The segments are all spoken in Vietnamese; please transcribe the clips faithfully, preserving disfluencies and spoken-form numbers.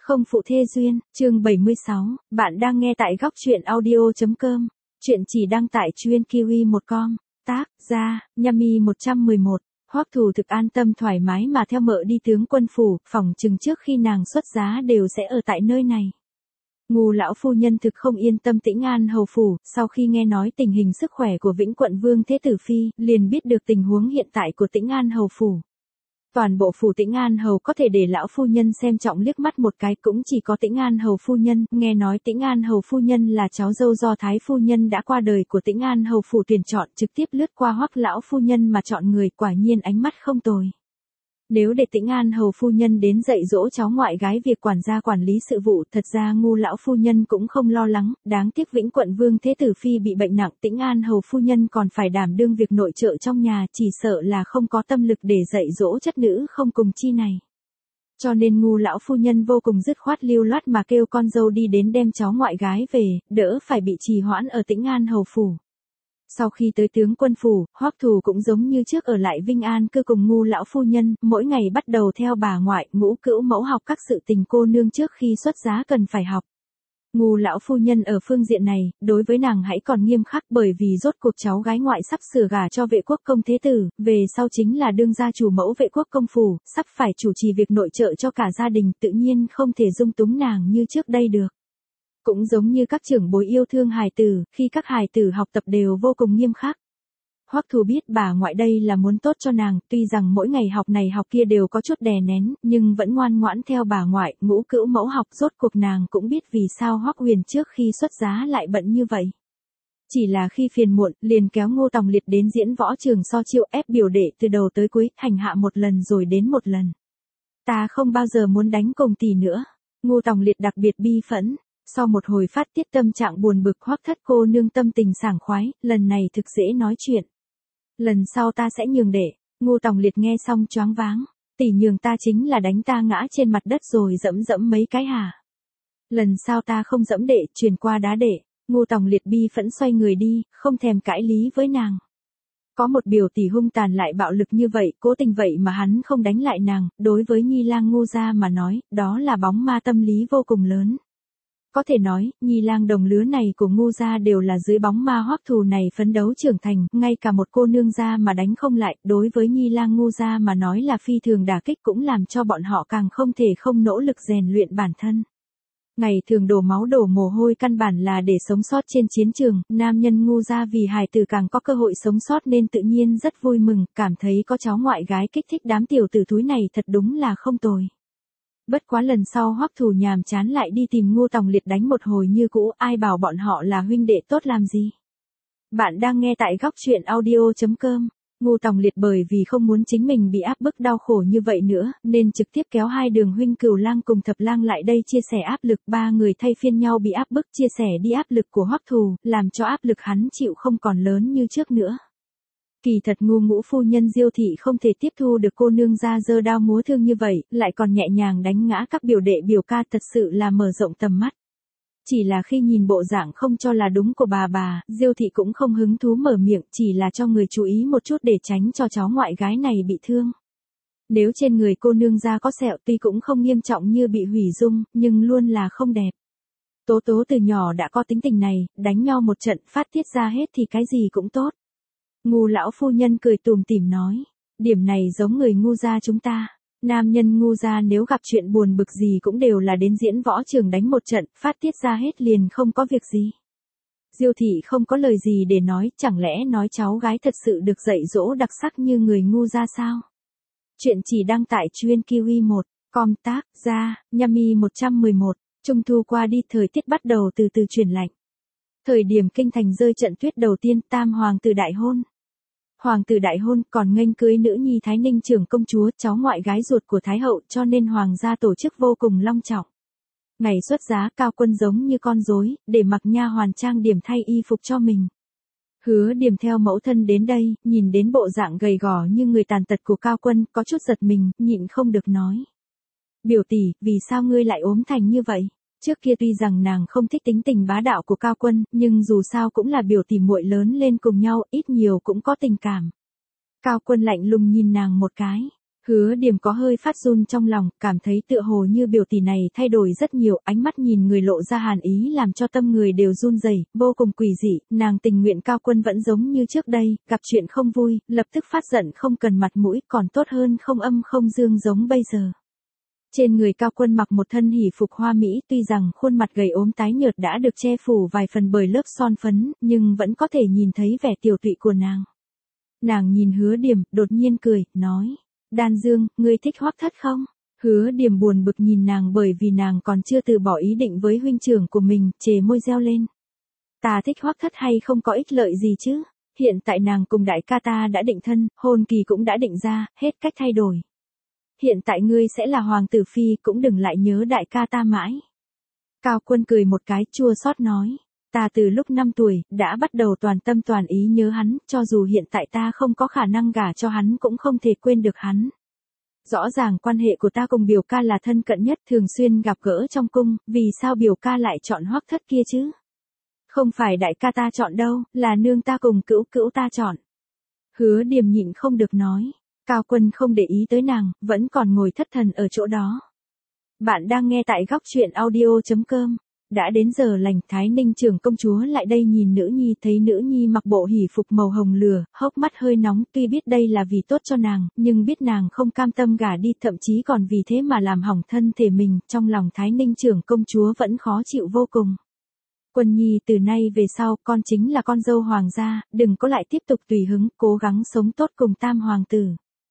Không phụ thê duyên, chương bảy mươi sáu, bạn đang nghe tại góc truyện audio.com. Chuyện chỉ đăng tại chuyên kiwi một com. Tác, gia, Yami một trăm mười một. Hoắc Thù thực an tâm thoải mái mà theo mợ đi tướng quân phủ, phỏng chừng trước khi nàng xuất giá đều sẽ ở tại nơi này. Ngô lão phu nhân thực không yên tâm Tĩnh An hầu phủ, sau khi nghe nói tình hình sức khỏe của Vĩnh Quận Vương Thế Tử Phi, liền biết được tình huống hiện tại của Tĩnh An hầu phủ. Toàn bộ phủ Tĩnh An hầu có thể để lão phu nhân xem trọng liếc mắt một cái, cũng chỉ có Tĩnh An hầu phu nhân, nghe nói Tĩnh An hầu phu nhân là cháu dâu do thái phu nhân đã qua đời của Tĩnh An hầu phủ tuyển chọn, trực tiếp lướt qua Hoắc lão phu nhân mà chọn người, quả nhiên ánh mắt không tồi. Nếu để Tĩnh An hầu phu nhân đến dạy dỗ cháu ngoại gái việc quản gia quản lý sự vụ, thật ra Ngô lão phu nhân cũng không lo lắng, đáng tiếc Vĩnh Quận Vương Thế Tử Phi bị bệnh nặng, Tĩnh An hầu phu nhân còn phải đảm đương việc nội trợ trong nhà, chỉ sợ là không có tâm lực để dạy dỗ chất nữ không cùng chi này. Cho nên Ngô lão phu nhân vô cùng dứt khoát lưu loát mà kêu con dâu đi đến đem cháu ngoại gái về, đỡ phải bị trì hoãn ở Tĩnh An hầu phủ. Sau khi tới tướng quân phủ, Hoắc Thù cũng giống như trước ở lại Vinh An cư cùng Ngô lão phu nhân, mỗi ngày bắt đầu theo bà ngoại, Ngũ Cữu mẫu học các sự tình cô nương trước khi xuất giá cần phải học. Ngô lão phu nhân ở phương diện này, đối với nàng hãy còn nghiêm khắc, bởi vì rốt cuộc cháu gái ngoại sắp sửa gả cho Vệ Quốc công thế tử, về sau chính là đương gia chủ mẫu Vệ Quốc công phủ, sắp phải chủ trì việc nội trợ cho cả gia đình, tự nhiên không thể dung túng nàng như trước đây được. Cũng giống như các trưởng bối yêu thương hài tử, khi các hài tử học tập đều vô cùng nghiêm khắc. Hoắc Thù biết bà ngoại đây là muốn tốt cho nàng, tuy rằng mỗi ngày học này học kia đều có chút đè nén, nhưng vẫn ngoan ngoãn theo bà ngoại, Ngũ Cữu mẫu học, rốt cuộc nàng cũng biết vì sao Hoắc Huyền trước khi xuất giá lại bận như vậy. Chỉ là khi phiền muộn, liền kéo Ngô Tòng Liệt đến diễn võ trường so chiêu, ép biểu đệ từ đầu tới cuối, hành hạ một lần rồi đến một lần. Ta không bao giờ muốn đánh cùng tỷ nữa. Ngô Tòng Liệt đặc biệt bi phẫn. Sau một hồi phát tiết tâm trạng buồn bực, Hoắc thất cô nương tâm tình sảng khoái, lần này thực dễ nói chuyện. Lần sau ta sẽ nhường đệ. Ngô Tòng Liệt nghe xong choáng váng. Tỷ nhường ta chính là đánh ta ngã trên mặt đất rồi dẫm dẫm mấy cái hả? Lần sau ta không dẫm đệ, truyền qua đá đệ. Ngô Tòng Liệt bi phẫn xoay người đi, không thèm cãi lý với nàng. Có một biểu tỷ hung tàn lại bạo lực như vậy, cố tình vậy mà hắn không đánh lại nàng, đối với Nhi lang Ngô gia mà nói, đó là bóng ma tâm lý vô cùng lớn. Có thể nói, Nhi lang đồng lứa này của Ngô gia đều là dưới bóng ma Hoắc Thù này phấn đấu trưởng thành, ngay cả một cô nương gia mà đánh không lại, đối với Nhi lang Ngô gia mà nói là phi thường đả kích, cũng làm cho bọn họ càng không thể không nỗ lực rèn luyện bản thân. Ngày thường đổ máu đổ mồ hôi căn bản là để sống sót trên chiến trường, nam nhân Ngô gia vì hài tử càng có cơ hội sống sót nên tự nhiên rất vui mừng, cảm thấy có cháu ngoại gái kích thích đám tiểu tử thúi này thật đúng là không tồi. Bất quá lần sau Hoắc Thù nhàm chán lại đi tìm Ngô Tòng Liệt đánh một hồi như cũ, ai bảo bọn họ là huynh đệ tốt làm gì. Bạn đang nghe tại góc truyện audio.com. Ngô Tòng Liệt bởi vì không muốn chính mình bị áp bức đau khổ như vậy nữa, nên trực tiếp kéo hai đường huynh Cửu Lang cùng Thập Lang lại đây chia sẻ áp lực, ba người thay phiên nhau bị áp bức, chia sẻ đi áp lực của Hoắc Thù, làm cho áp lực hắn chịu không còn lớn như trước nữa. Kỳ thật Ngô ngũ phu nhân Diêu thị không thể tiếp thu được cô nương ra giơ đao múa thương như vậy, lại còn nhẹ nhàng đánh ngã các biểu đệ biểu ca, thật sự là mở rộng tầm mắt. Chỉ là khi nhìn bộ dạng không cho là đúng của bà bà, Diêu thị cũng không hứng thú mở miệng, chỉ là cho người chú ý một chút để tránh cho cháu ngoại gái này bị thương. Nếu trên người cô nương ra có sẹo tuy cũng không nghiêm trọng như bị hủy dung, nhưng luôn là không đẹp. Tố Tố từ nhỏ đã có tính tình này, đánh nhau một trận phát tiết ra hết thì cái gì cũng tốt. Ngô lão phu nhân cười tủm tỉm nói, điểm này giống người Ngô gia chúng ta. Nam nhân Ngô gia nếu gặp chuyện buồn bực gì cũng đều là đến diễn võ trường đánh một trận, phát tiết ra hết liền không có việc gì. Diêu thị không có lời gì để nói, chẳng lẽ nói cháu gái thật sự được dạy dỗ đặc sắc như người Ngô gia sao? Chuyện chỉ đăng tại chuyên kiwi một com. Tác, gia, Yami một trăm mười một. Trung thu qua đi, thời tiết bắt đầu từ từ chuyển lạnh. Thời điểm kinh thành rơi trận tuyết đầu tiên, tam hoàng tử đại hôn. Hoàng tử đại hôn còn nghênh cưới nữ nhi Thái Ninh trưởng công chúa, cháu ngoại gái ruột của Thái hậu, cho nên hoàng gia tổ chức vô cùng long trọng. Ngày xuất giá, Cao Quân giống như con rối, để mặc nha hoàn trang điểm thay y phục cho mình. Hứa Điềm theo mẫu thân đến đây, nhìn đến bộ dạng gầy gò như người tàn tật của Cao Quân, có chút giật mình, nhịn không được nói. Biểu tỷ, vì sao ngươi lại ốm thành như vậy? Trước kia tuy rằng nàng không thích tính tình bá đạo của Cao Quân, nhưng dù sao cũng là biểu tỷ muội lớn lên cùng nhau, ít nhiều cũng có tình cảm. Cao Quân lạnh lùng nhìn nàng một cái. Hứa Điềm có hơi phát run trong lòng, cảm thấy tựa hồ như biểu tỷ này thay đổi rất nhiều, ánh mắt nhìn người lộ ra hàn ý làm cho tâm người đều run rẩy, vô cùng quỷ dị, nàng tình nguyện Cao Quân vẫn giống như trước đây, gặp chuyện không vui, lập tức phát giận không cần mặt mũi, còn tốt hơn không âm không dương giống bây giờ. Trên người Cao Quân mặc một thân hỉ phục hoa mỹ, tuy rằng khuôn mặt gầy ốm tái nhợt đã được che phủ vài phần bởi lớp son phấn, nhưng vẫn có thể nhìn thấy vẻ tiểu tụy của nàng. Nàng nhìn Hứa Điềm, đột nhiên cười, nói: Đan Dương, ngươi thích Hoắc Thất không? Hứa Điềm buồn bực nhìn nàng bởi vì nàng còn chưa từ bỏ ý định với huynh trưởng của mình, chề môi reo lên. Ta thích Hoắc Thất hay không có ích lợi gì chứ? Hiện tại nàng cùng đại ca ta đã định thân, hôn kỳ cũng đã định ra, hết cách thay đổi. Hiện tại ngươi sẽ là hoàng tử phi, cũng đừng lại nhớ đại ca ta mãi. Cao Quân cười một cái, chua xót nói. Ta từ lúc năm tuổi, đã bắt đầu toàn tâm toàn ý nhớ hắn, cho dù hiện tại ta không có khả năng gả cho hắn cũng không thể quên được hắn. Rõ ràng quan hệ của ta cùng biểu ca là thân cận nhất, thường xuyên gặp gỡ trong cung, vì sao biểu ca lại chọn Hoắc Thất kia chứ? Không phải đại ca ta chọn đâu, là nương ta cùng cữu cữu ta chọn. Hứa Điềm nhịn không được nói. Cao Quân không để ý tới nàng, vẫn còn ngồi thất thần ở chỗ đó. Bạn đang nghe tại góc truyện audio chấm com. Đã đến giờ lành, Thái Ninh trưởng công chúa lại đây nhìn nữ nhi, thấy nữ nhi mặc bộ hỉ phục màu hồng lửa, hốc mắt hơi nóng, tuy biết đây là vì tốt cho nàng, nhưng biết nàng không cam tâm gả đi, thậm chí còn vì thế mà làm hỏng thân thể mình, trong lòng Thái Ninh trưởng công chúa vẫn khó chịu vô cùng. Quân nhi, từ nay về sau, con chính là con dâu hoàng gia, đừng có lại tiếp tục tùy hứng, cố gắng sống tốt cùng tam hoàng tử.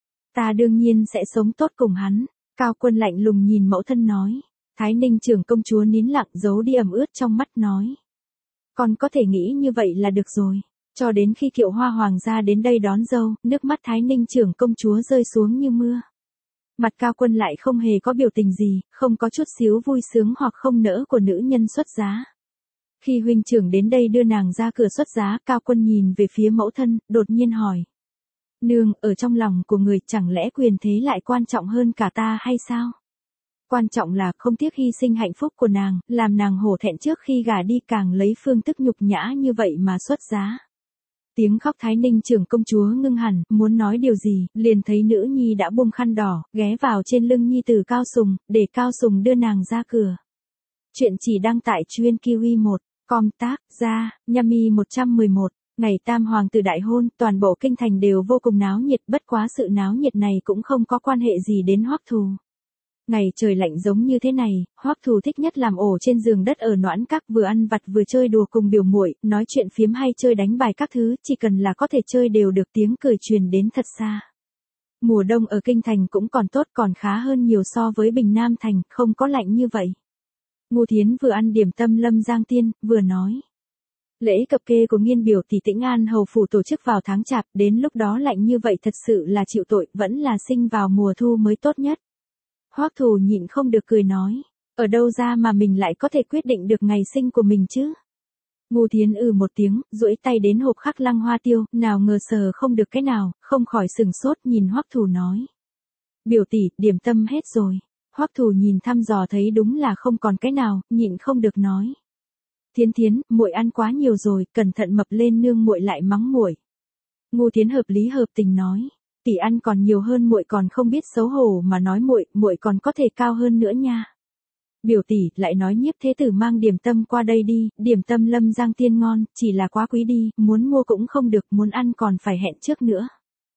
Ta đương nhiên sẽ sống tốt cùng hắn. Cao Quân lạnh lùng nhìn mẫu thân nói. Thái Ninh trưởng công chúa nín lặng, giấu đi ẩm ướt trong mắt nói. Con có thể nghĩ như vậy là được rồi. Cho đến khi Kiệu Hoa hoàng gia đến đây đón dâu, nước mắt Thái Ninh trưởng công chúa rơi xuống như mưa. Mặt Cao Quân lại không hề có biểu tình gì, không có chút xíu vui sướng hoặc không nỡ của nữ nhân xuất giá. Khi huynh trưởng đến đây đưa nàng ra cửa xuất giá, Cao Quân nhìn về phía mẫu thân, đột nhiên hỏi. Nương, ở trong lòng của người chẳng lẽ quyền thế lại quan trọng hơn cả ta hay sao? Quan trọng là không tiếc hy sinh hạnh phúc của nàng, làm nàng hổ thẹn trước khi gả đi, càng lấy phương thức nhục nhã như vậy mà xuất giá. Tiếng khóc Thái Ninh trưởng công chúa ngưng hẳn, muốn nói điều gì, liền thấy nữ nhi đã buông khăn đỏ, ghé vào trên lưng nhi tử Cao Sùng, để Cao Sùng đưa nàng ra cửa. Chuyện chỉ đăng tải chuyên kiwi một, com tác, ra, Yami một trăm mười một. Ngày tam hoàng tử đại hôn, toàn bộ kinh thành đều vô cùng náo nhiệt, bất quá sự náo nhiệt này cũng không có quan hệ gì đến Hoắc Thù. Ngày trời lạnh giống như thế này, Hoắc Thù thích nhất làm ổ trên giường đất ở Noãn Các, vừa ăn vặt vừa chơi đùa cùng biểu muội, nói chuyện phiếm hay chơi đánh bài các thứ, chỉ cần là có thể chơi đều được, tiếng cười truyền đến thật xa. Mùa đông ở kinh thành cũng còn tốt, còn khá hơn nhiều so với Bình Nam thành, không có lạnh như vậy. Ngô Thiến vừa ăn điểm tâm Lâm Giang Tiên, vừa nói. Lễ cập kê của Nghiên biểu tỷ Tĩnh An hầu phủ tổ chức vào tháng Chạp, đến lúc đó lạnh như vậy thật sự là chịu tội, vẫn là sinh vào mùa thu mới tốt nhất. Hoắc Thù nhịn không được cười nói, ở đâu ra mà mình lại có thể quyết định được ngày sinh của mình chứ? Ngô Thiến ừ một tiếng, duỗi tay đến hộp khắc lăng hoa tiêu, nào ngờ sờ không được cái nào, không khỏi sừng sốt nhìn Hoắc Thù nói. Biểu tỷ, điểm tâm hết rồi. Hoắc Thù nhìn thăm dò thấy đúng là không còn cái nào, nhịn không được nói. Thiến Thiến, muội ăn quá nhiều rồi, cẩn thận mập lên nương muội lại mắng muội. Ngô Thiến hợp lý hợp tình nói, tỷ ăn còn nhiều hơn muội còn không biết xấu hổ mà nói muội, muội còn có thể cao hơn nữa nha. Biểu tỷ, lại nói Nhiếp thế tử mang điểm tâm qua đây đi, điểm tâm Lâm Giang Tiên ngon, chỉ là quá quý đi, muốn mua cũng không được, muốn ăn còn phải hẹn trước nữa.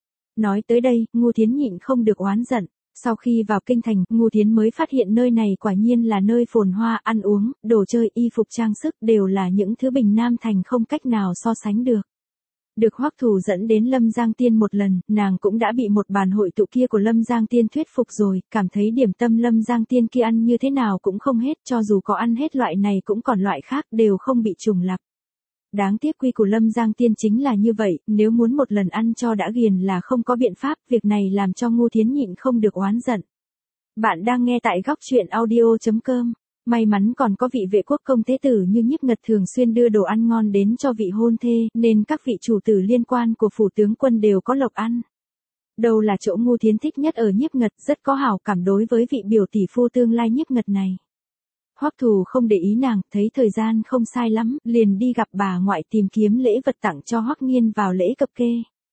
Nói tới đây, Ngô Thiến nhịn không được oán giận. Sau khi vào kinh thành, Ngô Thiến mới phát hiện nơi này quả nhiên là nơi phồn hoa, ăn uống, đồ chơi, y phục trang sức đều là những thứ Bình Nam thành không cách nào so sánh được. Được Hoắc Thù dẫn đến Lâm Giang Tiên một lần, nàng cũng đã bị một bàn hội tụ kia của Lâm Giang Tiên thuyết phục rồi, cảm thấy điểm tâm Lâm Giang Tiên kia ăn như thế nào cũng không hết, cho dù có ăn hết loại này cũng còn loại khác, đều không bị trùng lặp. Đáng tiếc quy của Lâm Giang Tiên chính là như vậy, nếu muốn một lần ăn cho đã ghiền là không có biện pháp, việc này làm cho Ngô Thiến nhịn không được oán giận. Bạn đang nghe tại góc truyện audio chấm com. May mắn còn có vị vệ quốc công thế tử như Nhiếp Ngật thường xuyên đưa đồ ăn ngon đến cho vị hôn thê, nên các vị chủ tử liên quan của phủ tướng quân đều có lộc ăn. Đâu là chỗ Ngô Thiến thích nhất ở Nhiếp Ngật, rất có hảo cảm đối với vị biểu tỷ phu tương lai Nhiếp Ngật này. Hoắc Thù không để ý nàng, thấy thời gian không sai lắm, liền đi gặp bà ngoại tìm kiếm lễ vật tặng cho Hoắc Nghiên vào lễ cập kê.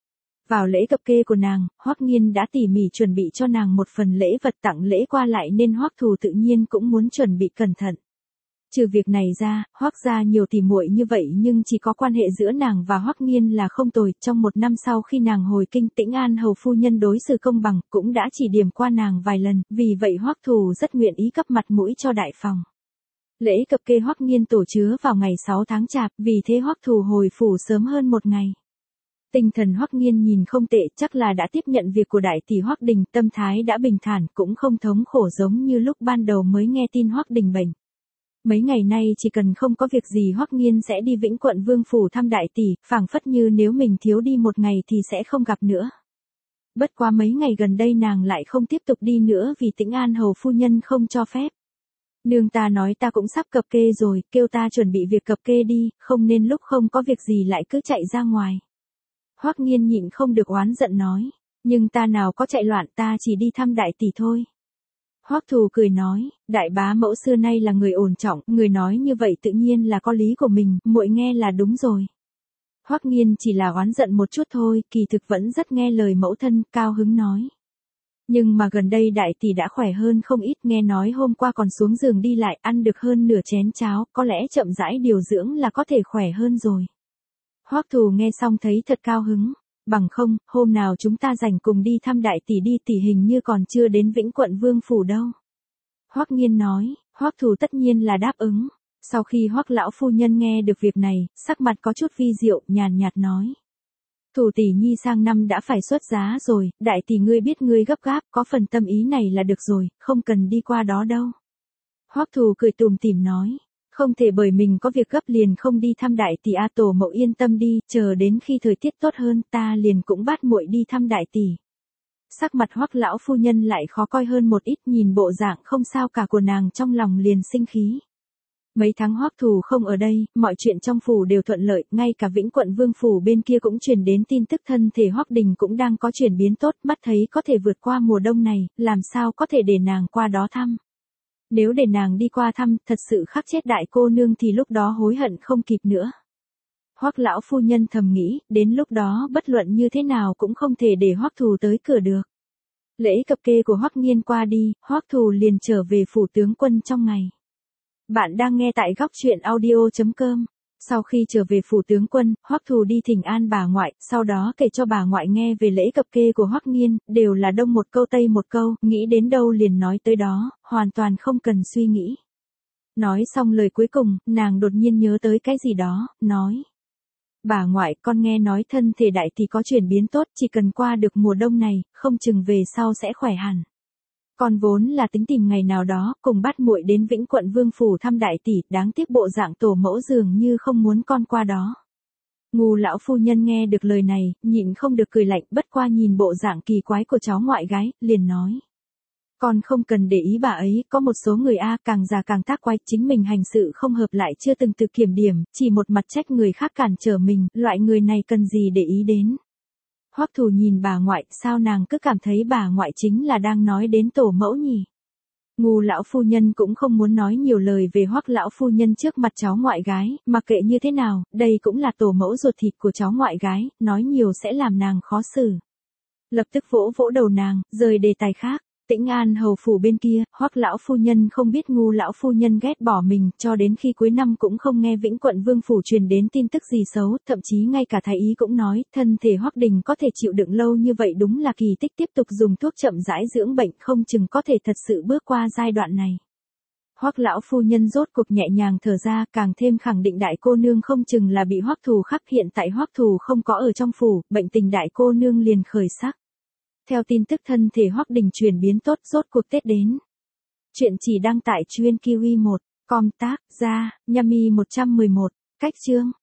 Vào lễ cập kê của nàng, Hoắc Nghiên đã tỉ mỉ chuẩn bị cho nàng một phần lễ vật tặng lễ qua lại nên Hoắc Thù tự nhiên cũng muốn chuẩn bị cẩn thận. Trừ việc này ra, Hoắc gia nhiều tỉ muội như vậy nhưng chỉ có quan hệ giữa nàng và Hoắc Nghiên là không tồi. Trong một năm sau khi nàng hồi kinh, Tĩnh An hầu phu nhân đối xử công bằng, cũng đã chỉ điểm qua nàng vài lần, vì vậy Hoắc Thù rất nguyện ý cấp mặt mũi cho đại phòng. Lễ cập kê Hoắc Nghiên tổ chứa vào ngày sáu tháng Chạp, vì thế Hoắc Thù hồi phủ sớm hơn một ngày. Tinh thần Hoắc Nghiên nhìn không tệ, chắc là đã tiếp nhận việc của đại tỷ Hoắc Đình, tâm thái đã bình thản, cũng không thống khổ giống như lúc ban đầu mới nghe tin Hoắc Đình bệnh. Mấy ngày nay chỉ cần không có việc gì Hoắc Nghiên sẽ đi Vĩnh Quận Vương phủ thăm đại tỷ, phảng phất như nếu mình thiếu đi một ngày thì sẽ không gặp nữa. Bất quá mấy ngày gần đây nàng lại không tiếp tục đi nữa vì Tĩnh An hầu phu nhân không cho phép. Nương ta nói ta cũng sắp cập kê rồi, kêu ta chuẩn bị việc cập kê đi, không nên lúc không có việc gì lại cứ chạy ra ngoài. Hoắc Nghiên nhịn không được oán giận nói, nhưng ta nào có chạy loạn, ta chỉ đi thăm đại tỷ thôi. Hoắc Thù cười nói, đại bá mẫu xưa nay là người ổn trọng, người nói như vậy tự nhiên là có lý của mình, muội nghe là đúng rồi. Hoắc Nghiên chỉ là oán giận một chút thôi, kỳ thực vẫn rất nghe lời mẫu thân, cao hứng nói. Nhưng mà gần đây đại tỷ đã khỏe hơn không ít, nghe nói hôm qua còn xuống giường đi lại, ăn được hơn nửa chén cháo, có lẽ chậm rãi điều dưỡng là có thể khỏe hơn rồi. Hoắc Thù nghe xong thấy thật cao hứng, bằng không, hôm nào chúng ta rảnh cùng đi thăm đại tỷ đi, tỷ hình như còn chưa đến Vĩnh Quận Vương phủ đâu. Hoắc Nghiên nói, Hoắc Thù tất nhiên là đáp ứng. Sau khi Hoắc lão phu nhân nghe được việc này, sắc mặt có chút vi diệu, nhàn nhạt nói. Thù tỷ nhi sang năm đã phải xuất giá rồi, đại tỷ ngươi biết ngươi gấp gáp, có phần tâm ý này là được rồi, không cần đi qua đó đâu. Hoắc Thù cười tủm tỉm nói. Không thể bởi mình có việc gấp liền không đi thăm đại tỷ, a tổ mẫu yên tâm đi, chờ đến khi thời tiết tốt hơn ta liền cũng bắt muội đi thăm đại tỷ. Sắc mặt Hoắc lão phu nhân lại khó coi hơn một ít, nhìn bộ dạng không sao cả của nàng trong lòng liền sinh khí. Mấy tháng Hoắc Thù không ở đây, mọi chuyện trong phủ đều thuận lợi, ngay cả Vĩnh Quận Vương phủ bên kia cũng truyền đến tin tức thân thể Hoắc Đình cũng đang có chuyển biến tốt, mắt thấy có thể vượt qua mùa đông này, làm sao có thể để nàng qua đó thăm. Nếu để nàng đi qua thăm, thật sự khắc chết đại cô nương thì lúc đó hối hận không kịp nữa. Hoắc lão phu nhân thầm nghĩ, đến lúc đó bất luận như thế nào cũng không thể để Hoắc Thù tới cửa được. Lễ cập kê của Hoắc Nghiên qua đi, Hoắc Thù liền trở về phủ tướng quân trong ngày. Bạn đang nghe tại góc truyện audio chấm com. Sau khi trở về phủ tướng quân, Hoắc Thù đi thỉnh an bà ngoại, sau đó kể cho bà ngoại nghe về lễ cập kê của Hoắc Nghiên, đều là đông một câu tây một câu, nghĩ đến đâu liền nói tới đó, hoàn toàn không cần suy nghĩ. Nói xong lời cuối cùng, nàng đột nhiên nhớ tới cái gì đó, nói. Bà ngoại, con nghe nói thân thể đại tỷ có chuyển biến tốt, chỉ cần qua được mùa đông này, không chừng về sau sẽ khỏe hẳn. Con vốn là tính tìm ngày nào đó, cùng bắt muội đến Vĩnh Quận Vương phủ thăm đại tỷ, đáng tiếc bộ dạng tổ mẫu dường như không muốn con qua đó. Ngu lão phu nhân nghe được lời này, nhịn không được cười lạnh, bất qua nhìn bộ dạng kỳ quái của cháu ngoại gái, liền nói. Con không cần để ý bà ấy, có một số người A càng già càng tác quái, chính mình hành sự không hợp lại chưa từng tự kiểm điểm, chỉ một mặt trách người khác cản trở mình, loại người này cần gì để ý đến. Hoắc Thù nhìn bà ngoại, sao nàng cứ cảm thấy bà ngoại chính là đang nói đến tổ mẫu nhỉ? Ngu lão phu nhân cũng không muốn nói nhiều lời về Hoắc lão phu nhân trước mặt cháu ngoại gái, mặc kệ như thế nào, đây cũng là tổ mẫu ruột thịt của cháu ngoại gái, nói nhiều sẽ làm nàng khó xử. Lập tức vỗ vỗ đầu nàng, rời đề tài khác. Tĩnh An hầu phủ bên kia, Hoắc lão phu nhân không biết ngu lão phu nhân ghét bỏ mình, cho đến khi cuối năm cũng không nghe Vĩnh Quận Vương phủ truyền đến tin tức gì xấu, thậm chí ngay cả thái y cũng nói, thân thể Hoắc Đình có thể chịu đựng lâu như vậy đúng là kỳ tích, tiếp tục dùng thuốc chậm rãi dưỡng bệnh, không chừng có thể thật sự bước qua giai đoạn này. Hoắc lão phu nhân rốt cuộc nhẹ nhàng thở ra, càng thêm khẳng định đại cô nương không chừng là bị Hoắc Thù khắc, hiện tại Hoắc Thù không có ở trong phủ, bệnh tình đại cô nương liền khởi sắc. Theo tin tức thân thể Hoắc Đình chuyển biến tốt, rốt cuộc Tết đến. Chuyện chỉ đăng tải chuyên Kiwi một, com tác, ra, Yami một trăm mười một, cách chương.